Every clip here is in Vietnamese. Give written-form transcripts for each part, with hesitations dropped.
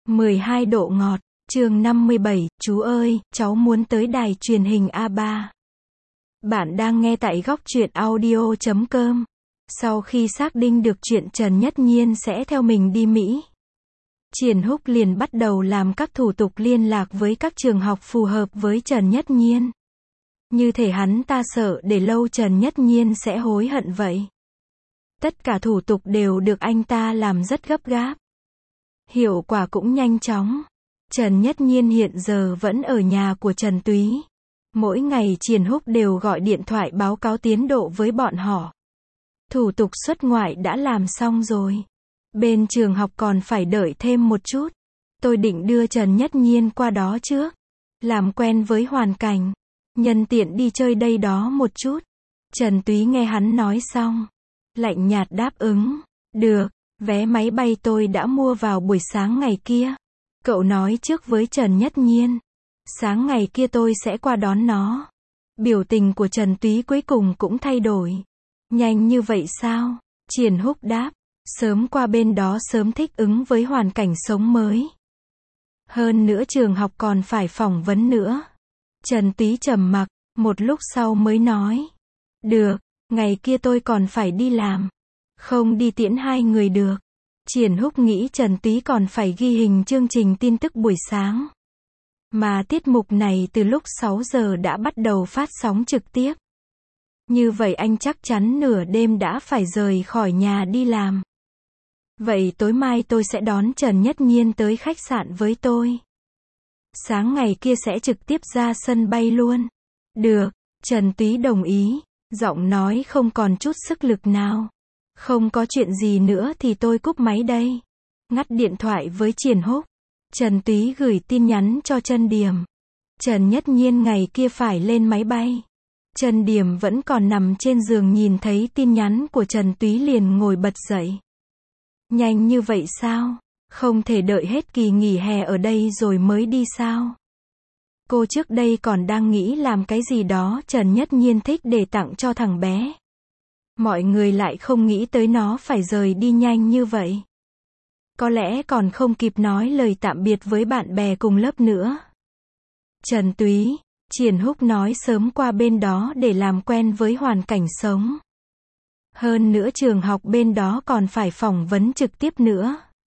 12 độ ngọt, chương 57, chú ơi, cháu muốn tới đài truyền hình A3. Bạn đang nghe tại góc truyện audio.com. Sau khi xác định được chuyện Trần Nhất Nhiên sẽ theo mình đi Mỹ, Triển Húc liền bắt đầu làm các thủ tục liên lạc với các trường học phù hợp với Trần Nhất Nhiên. Như thể hắn ta sợ để lâu Trần Nhất Nhiên sẽ hối hận vậy. Tất cả thủ tục đều được anh ta làm rất gấp gáp. Hiệu quả cũng nhanh chóng. Trần Nhất Nhiên hiện giờ vẫn ở nhà của Trần Túy. Mỗi ngày Triển Húc đều gọi điện thoại báo cáo tiến độ với bọn họ. Thủ tục xuất ngoại đã làm xong rồi. Bên trường học còn phải đợi thêm một chút. Tôi định đưa Trần Nhất Nhiên qua đó trước. Làm quen với hoàn cảnh. Nhân tiện đi chơi đây đó một chút. Trần Túy nghe hắn nói xong. Lạnh nhạt đáp ứng. Được, vé máy bay tôi đã mua vào buổi sáng ngày kia. Cậu nói trước với Trần Nhất Nhiên. Sáng ngày kia tôi sẽ qua đón nó. Biểu tình của Trần Túy cuối cùng cũng thay đổi. Nhanh như vậy sao? Triển Húc đáp. Sớm qua bên đó sớm thích ứng với hoàn cảnh sống mới. Hơn nữa trường học còn phải phỏng vấn nữa. Trần Túy trầm mặc, một lúc sau mới nói. Được, ngày kia tôi còn phải đi làm. Không đi tiễn hai người được. Triển Húc nghĩ Trần Túy còn phải ghi hình chương trình tin tức buổi sáng. Mà tiết mục này từ lúc 6 giờ đã bắt đầu phát sóng trực tiếp. Như vậy anh chắc chắn nửa đêm đã phải rời khỏi nhà đi làm. Vậy tối mai tôi sẽ đón Trần Nhất Nhiên tới khách sạn với tôi. Sáng ngày kia sẽ trực tiếp ra sân bay luôn. Được, Trần Túy đồng ý, giọng nói không còn chút sức lực nào. Không có chuyện gì nữa thì tôi cúp máy đây. Ngắt điện thoại với Triển Húc. Trần Túy gửi tin nhắn cho Trân Điềm. Trần Nhất Nhiên ngày kia phải lên máy bay. Trân Điềm vẫn còn nằm trên giường nhìn thấy tin nhắn của Trần Túy liền ngồi bật dậy. Nhanh như vậy sao? Không thể đợi hết kỳ nghỉ hè ở đây rồi mới đi sao? Cô trước đây còn đang nghĩ làm cái gì đó Trần Nhất Nhiên thích để tặng cho thằng bé. Mọi người lại không nghĩ tới nó phải rời đi nhanh như vậy. Có lẽ còn không kịp nói lời tạm biệt với bạn bè cùng lớp nữa. Trần Túy, Triển Húc nói sớm qua bên đó để làm quen với hoàn cảnh sống. Hơn nữa trường học bên đó còn phải phỏng vấn trực tiếp nữa.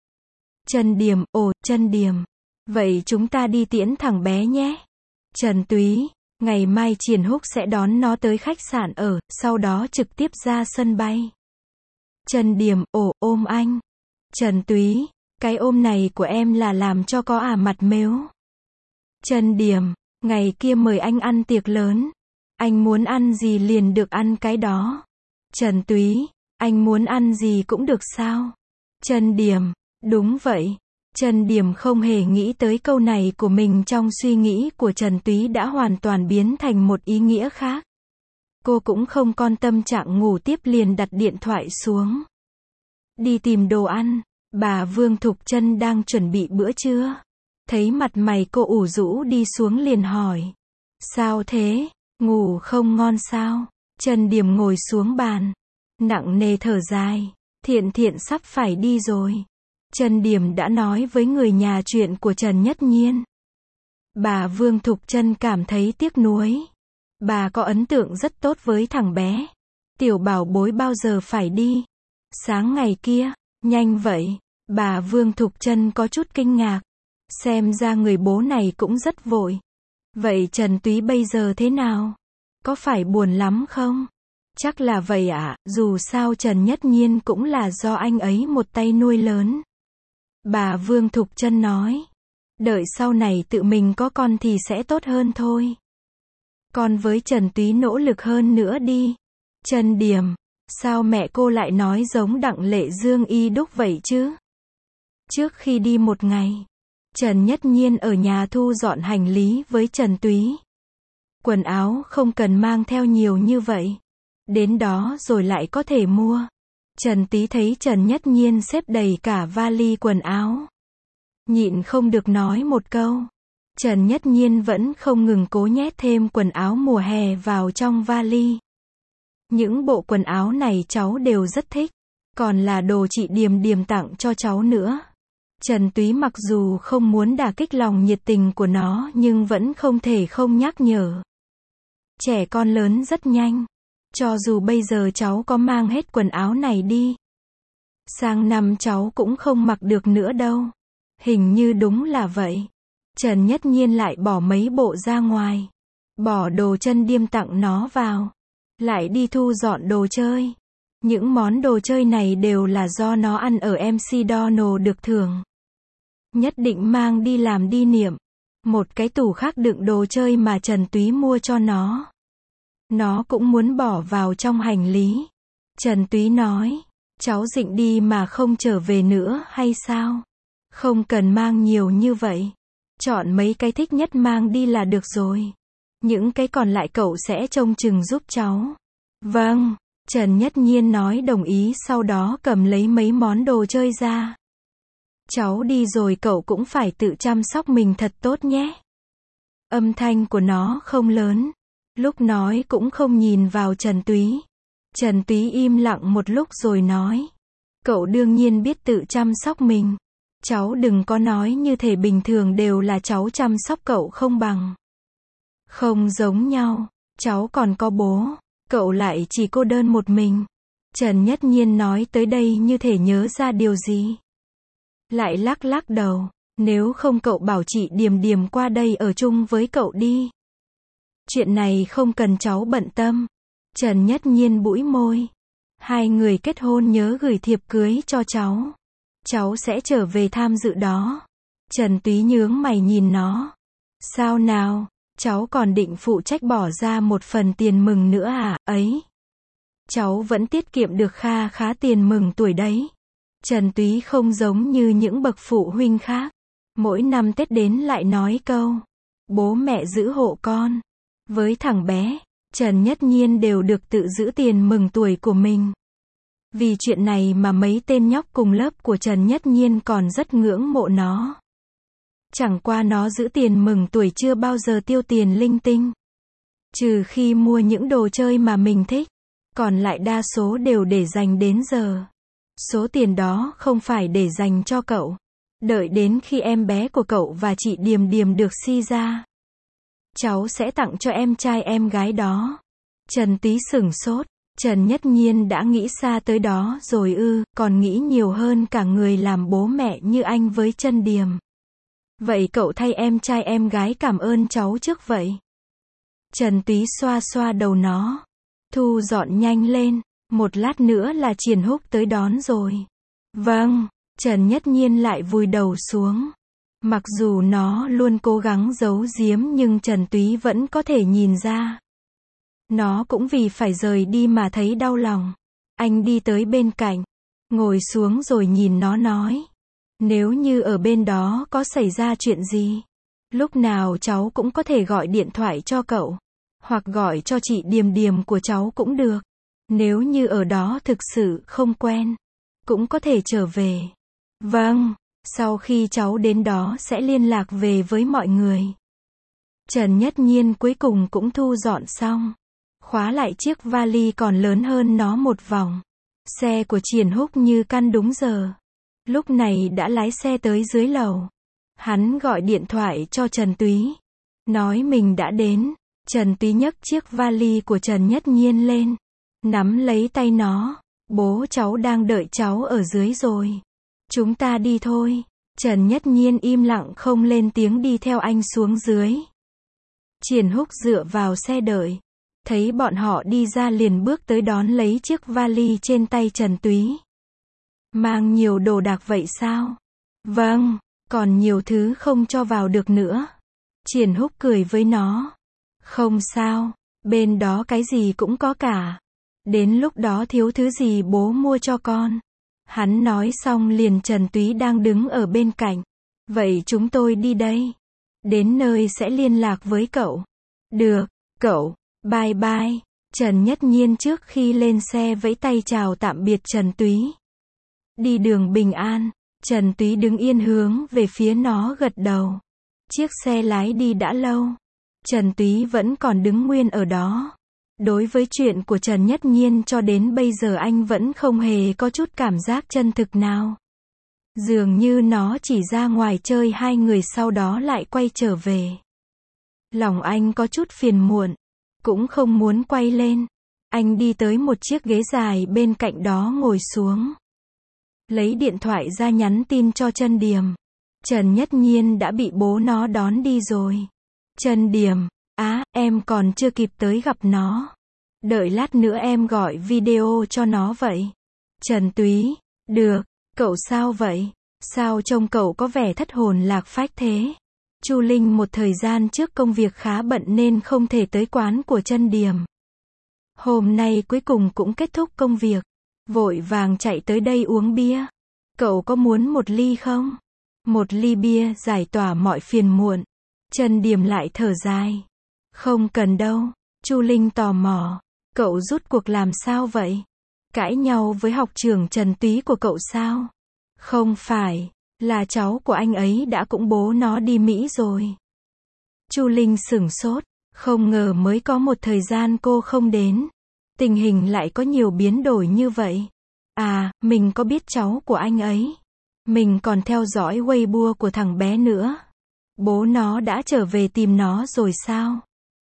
Trân Điềm, Trân Điềm. Vậy chúng ta đi tiễn thằng bé nhé. Trần Túy, ngày mai Triển Húc sẽ đón nó tới khách sạn ở, sau đó trực tiếp ra sân bay. Trân Điềm, ôm anh. Trần Túy, cái ôm này của em là làm cho có mặt mếu. Trân Điềm, ngày kia mời anh ăn tiệc lớn. Anh muốn ăn gì liền được ăn cái đó. Trần Túy, anh muốn ăn gì cũng được sao? Trân Điềm, đúng vậy. Trân Điềm không hề nghĩ tới câu này của mình trong suy nghĩ của Trần Túy đã hoàn toàn biến thành một ý nghĩa khác. Cô cũng không quan tâm trạng ngủ tiếp liền đặt điện thoại xuống. Đi tìm đồ ăn, bà Vương Thục Trân đang chuẩn bị bữa trưa. Thấy mặt mày cô ủ rũ đi xuống liền hỏi. Sao thế, ngủ không ngon sao? Trân Điềm ngồi xuống bàn. Nặng nề thở dài. Thiện sắp phải đi rồi. Trân Điềm đã nói với người nhà chuyện của Trần Nhất Nhiên. Bà Vương Thục Trân cảm thấy tiếc nuối. Bà có ấn tượng rất tốt với thằng bé. Tiểu bảo bối bao giờ phải đi? Sáng ngày kia, nhanh vậy. Bà Vương Thục Trân có chút kinh ngạc. Xem ra người bố này cũng rất vội. Vậy Trần Túy bây giờ thế nào? Có phải buồn lắm không? Chắc là vậy ạ, dù sao Trần Nhất Nhiên cũng là do anh ấy một tay nuôi lớn. Bà Vương Thục Trân nói. Đợi sau này tự mình có con thì sẽ tốt hơn thôi. Con với Trần Túy nỗ lực hơn nữa đi. Trân Điềm, sao mẹ cô lại nói giống Đặng Lệ Dương y đúc vậy chứ? Trước khi đi một ngày, Trần Nhất Nhiên ở nhà thu dọn hành lý với Trần Túy. Quần áo không cần mang theo nhiều như vậy. Đến đó rồi lại có thể mua. Trần Túy thấy Trần Nhất Nhiên xếp đầy cả vali quần áo. Nhịn không được nói một câu. Trần Nhất Nhiên vẫn không ngừng cố nhét thêm quần áo mùa hè vào trong vali. Những bộ quần áo này cháu đều rất thích. Còn là đồ chị Điềm Điềm tặng cho cháu nữa. Trần Túy mặc dù không muốn đả kích lòng nhiệt tình của nó nhưng vẫn không thể không nhắc nhở. Trẻ con lớn rất nhanh. Cho dù bây giờ cháu có mang hết quần áo này đi, sang năm cháu cũng không mặc được nữa đâu. Hình như đúng là vậy. Trần Nhất Nhiên lại bỏ mấy bộ ra ngoài. Bỏ đồ chân điêm tặng nó vào. Lại đi thu dọn đồ chơi. Những món đồ chơi này đều là do nó ăn ở MC Donald được thưởng. Nhất định mang đi làm đi niệm. Một cái tủ khác đựng đồ chơi mà Trần Túy mua cho nó. Nó cũng muốn bỏ vào trong hành lý. Trần Túy nói, cháu định đi mà không trở về nữa hay sao? Không cần mang nhiều như vậy. Chọn mấy cái thích nhất mang đi là được rồi. Những cái còn lại cậu sẽ trông chừng giúp cháu. Vâng, Trần Nhất Nhiên nói đồng ý, sau đó cầm lấy mấy món đồ chơi ra. Cháu đi rồi cậu cũng phải tự chăm sóc mình thật tốt nhé. Âm thanh của nó không lớn. Lúc nói cũng không nhìn vào Trần Túy. Trần Túy im lặng một lúc rồi nói. Cậu đương nhiên biết tự chăm sóc mình. Cháu đừng có nói như thể bình thường đều là cháu chăm sóc cậu không bằng. Không giống nhau. Cháu còn có bố. Cậu lại chỉ cô đơn một mình. Trần Nhất Nhiên nói tới đây như thể nhớ ra điều gì. Lại lắc lắc đầu. Nếu không cậu bảo chị Điềm Điềm qua đây ở chung với cậu đi. Chuyện này không cần cháu bận tâm. Trần Nhất Nhiên bũi môi. Hai người kết hôn nhớ gửi thiệp cưới cho cháu. Cháu sẽ trở về tham dự đó. Trần Túy nhướng mày nhìn nó. Sao nào, cháu còn định phụ trách bỏ ra một phần tiền mừng nữa à? Ấy, cháu vẫn tiết kiệm được kha khá tiền mừng tuổi đấy. Trần Túy không giống như những bậc phụ huynh khác. Mỗi năm Tết đến lại nói câu, bố mẹ giữ hộ con. Với thằng bé, Trần Nhất Nhiên đều được tự giữ tiền mừng tuổi của mình. Vì chuyện này mà mấy tên nhóc cùng lớp của Trần Nhất Nhiên còn rất ngưỡng mộ nó. Chẳng qua nó giữ tiền mừng tuổi chưa bao giờ tiêu tiền linh tinh. Trừ khi mua những đồ chơi mà mình thích. Còn lại đa số đều để dành đến giờ. Số tiền đó không phải để dành cho cậu. Đợi đến khi em bé của cậu và chị Điềm Điềm được sinh ra, cháu sẽ tặng cho em trai em gái đó. Trần Túy sửng sốt. Trần Nhất Nhiên đã nghĩ xa tới đó rồi ư? Còn nghĩ nhiều hơn cả người làm bố mẹ như anh với Trân Điềm. Vậy cậu thay em trai em gái cảm ơn cháu trước vậy. Trần Túy xoa xoa đầu nó. Thu dọn nhanh lên. Một lát nữa là Triển Húc tới đón rồi. Vâng. Trần Nhất Nhiên lại vùi đầu xuống. Mặc dù nó luôn cố gắng giấu giếm nhưng Trần Túy vẫn có thể nhìn ra. Nó cũng vì phải rời đi mà thấy đau lòng. Anh đi tới bên cạnh, ngồi xuống rồi nhìn nó nói. Nếu như ở bên đó có xảy ra chuyện gì, lúc nào cháu cũng có thể gọi điện thoại cho cậu. Hoặc gọi cho chị Điềm Điềm của cháu cũng được. Nếu như ở đó thực sự không quen, cũng có thể trở về. Vâng, sau khi cháu đến đó sẽ liên lạc về với mọi người. Trần Nhất Nhiên cuối cùng cũng thu dọn xong. Khóa lại chiếc vali còn lớn hơn nó một vòng. Xe của Triển Húc như căn đúng giờ. Lúc này đã lái xe tới dưới lầu. Hắn gọi điện thoại cho Trần Túy. Nói mình đã đến. Trần Túy nhấc chiếc vali của Trần Nhất Nhiên lên. Nắm lấy tay nó. Bố cháu đang đợi cháu ở dưới rồi. Chúng ta đi thôi. Trần Nhất Nhiên im lặng không lên tiếng đi theo anh xuống dưới. Triển Húc dựa vào xe đợi. Thấy bọn họ đi ra liền bước tới đón lấy chiếc vali trên tay Trần Túy. Mang nhiều đồ đạc vậy sao? Vâng, còn nhiều thứ không cho vào được nữa. Triển Húc cười với nó. Không sao, bên đó cái gì cũng có cả. Đến lúc đó thiếu thứ gì bố mua cho con. Hắn nói xong liền Trần Túy đang đứng ở bên cạnh. Vậy chúng tôi đi đây. Đến nơi sẽ liên lạc với cậu. Được, cậu. Bye bye. Trần Nhất Nhiên trước khi lên xe vẫy tay chào tạm biệt Trần Túy. Đi đường bình an. Trần Túy đứng yên hướng về phía nó gật đầu. Chiếc xe lái đi đã lâu. Trần Túy vẫn còn đứng nguyên ở đó. Đối với chuyện của Trần Nhất Nhiên cho đến bây giờ anh vẫn không hề có chút cảm giác chân thực nào. Dường như nó chỉ ra ngoài chơi 2 người sau đó lại quay trở về. Lòng anh có chút phiền muộn, cũng không muốn quay lên. Anh đi tới một chiếc ghế dài bên cạnh đó ngồi xuống. Lấy điện thoại ra nhắn tin cho Trân Điềm. Trần Nhất Nhiên đã bị bố nó đón đi rồi. Trân Điềm, em còn chưa kịp tới gặp nó. Đợi lát nữa em gọi video cho nó vậy. Trần Túy, được, cậu sao vậy? Sao trông cậu có vẻ thất hồn lạc phách thế? Chu Linh một thời gian trước công việc khá bận nên không thể tới quán của Trân Điềm. Hôm nay cuối cùng cũng kết thúc công việc. Vội vàng chạy tới đây uống bia. Cậu có muốn một ly không? Một ly bia giải tỏa mọi phiền muộn. Trân Điềm lại thở dài. Không cần đâu. Chu Linh tò mò. Cậu rút cuộc làm sao vậy? Cãi nhau với học trưởng Trần Túy của cậu sao? Không phải, là cháu của anh ấy đã cũng bố nó đi Mỹ rồi. Chu Linh sửng sốt, không ngờ mới có một thời gian cô không đến. Tình hình lại có nhiều biến đổi như vậy. Mình có biết cháu của anh ấy. Mình còn theo dõi Weibo của thằng bé nữa. Bố nó đã trở về tìm nó rồi sao?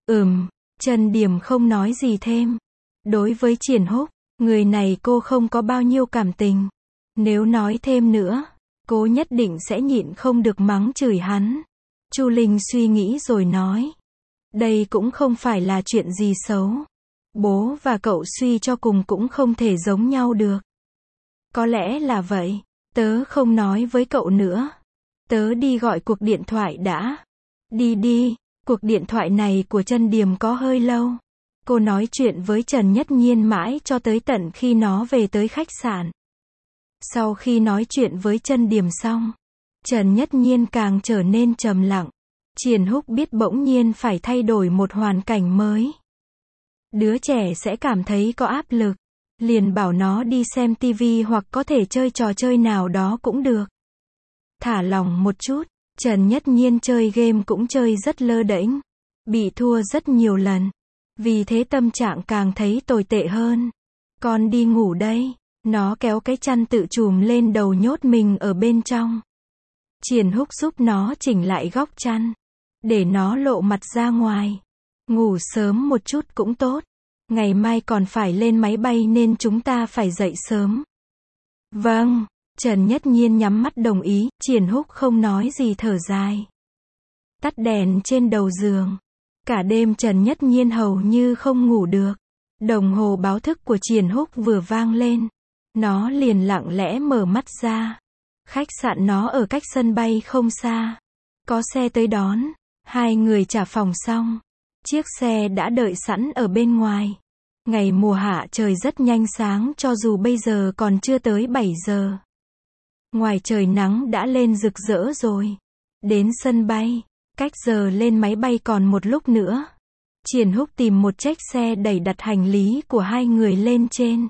Trân Điềm không nói gì thêm. Đối với Triển Húc, người này cô không có bao nhiêu cảm tình. Nếu nói thêm nữa, cô nhất định sẽ nhịn không được mắng chửi hắn. Chu Linh suy nghĩ rồi nói. Đây cũng không phải là chuyện gì xấu. Bố và cậu suy cho cùng cũng không thể giống nhau được. Có lẽ là vậy. Tớ không nói với cậu nữa. Tớ đi gọi cuộc điện thoại đã. Đi, cuộc điện thoại này của Trân Điềm có hơi lâu. Cô nói chuyện với Trần Nhất Nhiên mãi cho tới tận khi nó về tới khách sạn. Sau khi nói chuyện với Trân Điềm xong, Trần Nhất Nhiên càng trở nên trầm lặng. Triển Húc biết bỗng nhiên phải thay đổi một hoàn cảnh mới. Đứa trẻ sẽ cảm thấy có áp lực. Liền bảo nó đi xem tivi hoặc có thể chơi trò chơi nào đó cũng được. Thả lỏng một chút, Trần Nhất Nhiên chơi game cũng chơi rất lơ đễnh. Bị thua rất nhiều lần. Vì thế tâm trạng càng thấy tồi tệ hơn. Con đi ngủ đây. Nó kéo cái chăn tự trùm lên đầu nhốt mình ở bên trong. Triển Húc giúp nó chỉnh lại góc chăn. Để nó lộ mặt ra ngoài. Ngủ sớm một chút cũng tốt. Ngày mai còn phải lên máy bay nên chúng ta phải dậy sớm. Vâng, Trần Nhất Nhiên nhắm mắt đồng ý. Triển Húc không nói gì thở dài. Tắt đèn trên đầu giường. Cả đêm Trần Nhất Nhiên hầu như không ngủ được. Đồng hồ báo thức của Triển Húc vừa vang lên. Nó liền lặng lẽ mở mắt ra. Khách sạn nó ở cách sân bay không xa. Có xe tới đón. 2 người trả phòng xong. Chiếc xe đã đợi sẵn ở bên ngoài. Ngày mùa hạ trời rất nhanh sáng cho dù bây giờ còn chưa tới 7 giờ. Ngoài trời nắng đã lên rực rỡ rồi. Đến sân bay. Cách giờ lên máy bay còn một lúc nữa. Triển Húc tìm một chiếc xe đẩy đặt hành lý của 2 người lên trên.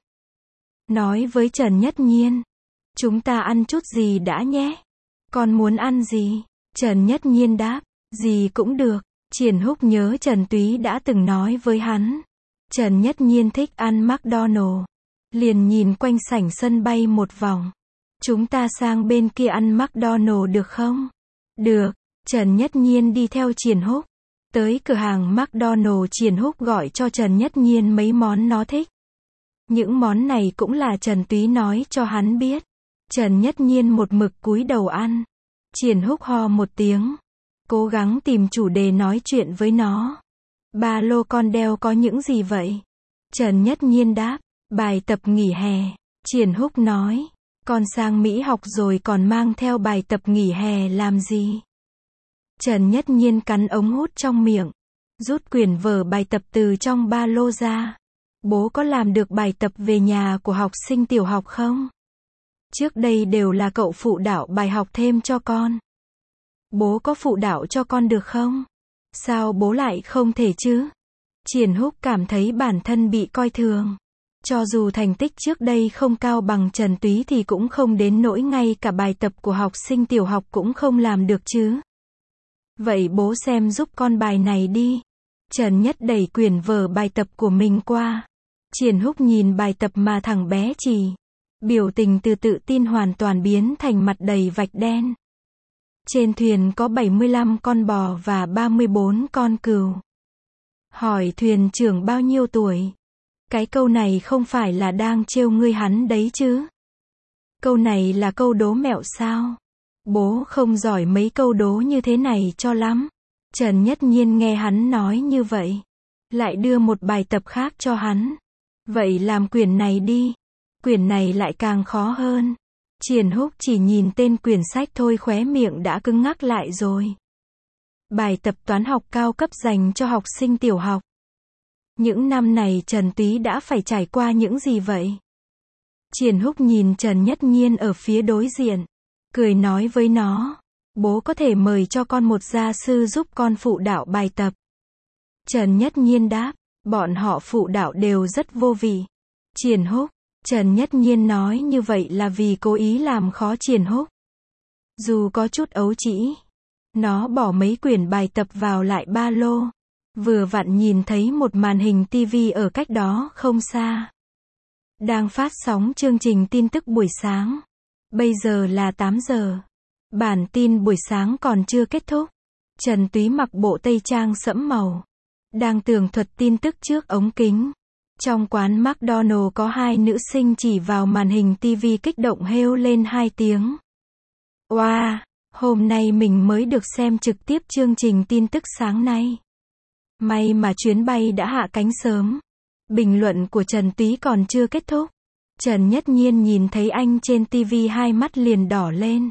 Nói với Trần Nhất Nhiên. Chúng ta ăn chút gì đã nhé. Con muốn ăn gì? Trần Nhất Nhiên đáp. Gì cũng được. Triển Húc nhớ Trần Túy đã từng nói với hắn. Trần Nhất Nhiên thích ăn McDonald's. Liền nhìn quanh sảnh sân bay một vòng. Chúng ta sang bên kia ăn McDonald's được không? Được. Trần Nhất Nhiên đi theo Triển Húc. Tới cửa hàng McDonald's, Triển Húc gọi cho Trần Nhất Nhiên mấy món nó thích. Những món này cũng là Trần Túy nói cho hắn biết. Trần Nhất Nhiên một mực cúi đầu ăn. Triển Húc ho một tiếng. Cố gắng tìm chủ đề nói chuyện với nó. Ba lô con đeo có những gì vậy? Trần Nhất Nhiên đáp. Bài tập nghỉ hè. Triển Húc nói. Con sang Mỹ học rồi còn mang theo bài tập nghỉ hè làm gì? Trần Nhất Nhiên cắn ống hút trong miệng. Rút quyển vở bài tập từ trong ba lô ra. Bố có làm được bài tập về nhà của học sinh tiểu học không? Trước đây đều là cậu phụ đạo bài học thêm cho con. Bố có phụ đạo cho con được không? Sao bố lại không thể chứ? Triển Húc cảm thấy bản thân bị coi thường. Cho dù thành tích trước đây không cao bằng Trần Túy thì cũng không đến nỗi ngay cả bài tập của học sinh tiểu học cũng không làm được chứ. Vậy bố xem giúp con bài này đi. Trần Nhất đẩy quyển vở bài tập của mình qua. Triển Húc nhìn bài tập mà thằng bé chỉ. Biểu tình từ tự tin hoàn toàn biến thành mặt đầy vạch đen. Trên thuyền có 75 con bò và 34 con cừu. Hỏi thuyền trưởng bao nhiêu tuổi? Cái câu này không phải là đang trêu ngươi hắn đấy chứ? Câu này là câu đố mẹo sao? Bố không giỏi mấy câu đố như thế này cho lắm. Trần Nhất Nhiên nghe hắn nói như vậy, lại đưa một bài tập khác cho hắn. Vậy làm quyển này đi. Quyển này lại càng khó hơn. Triển Húc chỉ nhìn tên quyển sách thôi khóe miệng đã cứng ngắc lại rồi. Bài tập toán học cao cấp dành cho học sinh tiểu học. Những năm này Trần Túy đã phải trải qua những gì vậy? Triển Húc nhìn Trần Nhất Nhiên ở phía đối diện, cười nói với nó, bố có thể mời cho con một gia sư giúp con phụ đạo bài tập. Trần Nhất Nhiên đáp, bọn họ phụ đạo đều rất vô vị. Triển Húc, Trần Nhất Nhiên nói như vậy là vì cố ý làm khó Triển Húc. Dù có chút ấu trĩ, nó bỏ mấy quyển bài tập vào lại ba lô. Vừa vặn nhìn thấy một màn hình tivi ở cách đó không xa. Đang phát sóng chương trình tin tức buổi sáng. Bây giờ là 8 giờ. Bản tin buổi sáng còn chưa kết thúc. Trần Túy mặc bộ tây trang sẫm màu, đang tường thuật tin tức trước ống kính. Trong quán McDonald có hai nữ sinh chỉ vào màn hình tivi kích động hêu lên hai tiếng. Wow, hôm nay mình mới được xem trực tiếp chương trình tin tức sáng nay. May mà chuyến bay đã hạ cánh sớm. Bình luận của Trần Túy còn chưa kết thúc. Trần Nhất Nhiên nhìn thấy anh trên tivi hai mắt liền đỏ lên.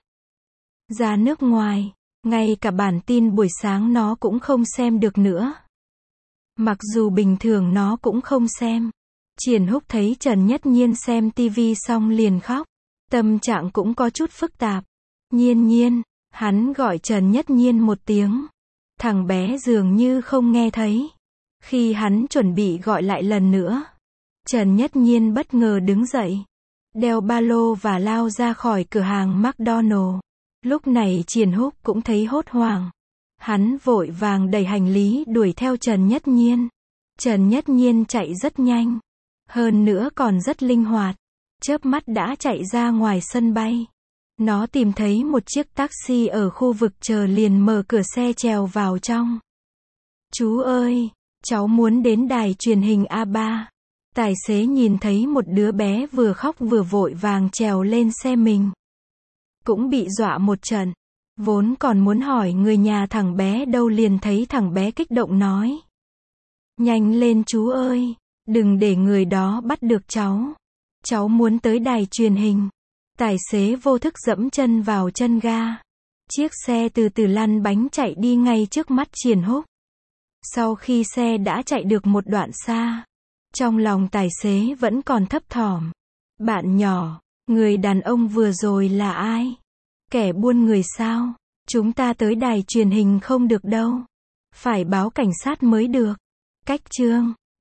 Ra nước ngoài, ngay cả bản tin buổi sáng nó cũng không xem được nữa. Mặc dù bình thường nó cũng không xem. Triển Húc thấy Trần Nhất Nhiên xem tivi xong liền khóc. Tâm trạng cũng có chút phức tạp. Nhiên Nhiên, hắn gọi Trần Nhất Nhiên một tiếng. Thằng bé dường như không nghe thấy. Khi hắn chuẩn bị gọi lại lần nữa, Trần Nhất Nhiên bất ngờ đứng dậy, đeo ba lô và lao ra khỏi cửa hàng McDonald. Lúc này Triển Húc cũng thấy hốt hoảng. Hắn vội vàng đẩy hành lý đuổi theo Trần Nhất Nhiên. Trần Nhất Nhiên chạy rất nhanh, hơn nữa còn rất linh hoạt. Chớp mắt đã chạy ra ngoài sân bay. Nó tìm thấy một chiếc taxi ở khu vực chờ liền mở cửa xe trèo vào trong. Chú ơi, cháu muốn đến đài truyền hình A3. Tài xế nhìn thấy một đứa bé vừa khóc vừa vội vàng trèo lên xe mình. Cũng bị dọa một trận. Vốn còn muốn hỏi người nhà thằng bé đâu liền thấy thằng bé kích động nói. Nhanh lên chú ơi, đừng để người đó bắt được cháu. Cháu muốn tới đài truyền hình. Tài xế vô thức dẫm chân vào chân ga. Chiếc xe từ từ lăn bánh chạy đi ngay trước mắt Triển Húc. Sau khi xe đã chạy được một đoạn xa, trong lòng tài xế vẫn còn thấp thỏm. Bạn nhỏ, người đàn ông vừa rồi là ai? Kẻ buôn người sao? Chúng ta tới đài truyền hình không được đâu. Phải báo cảnh sát mới được. Cách chương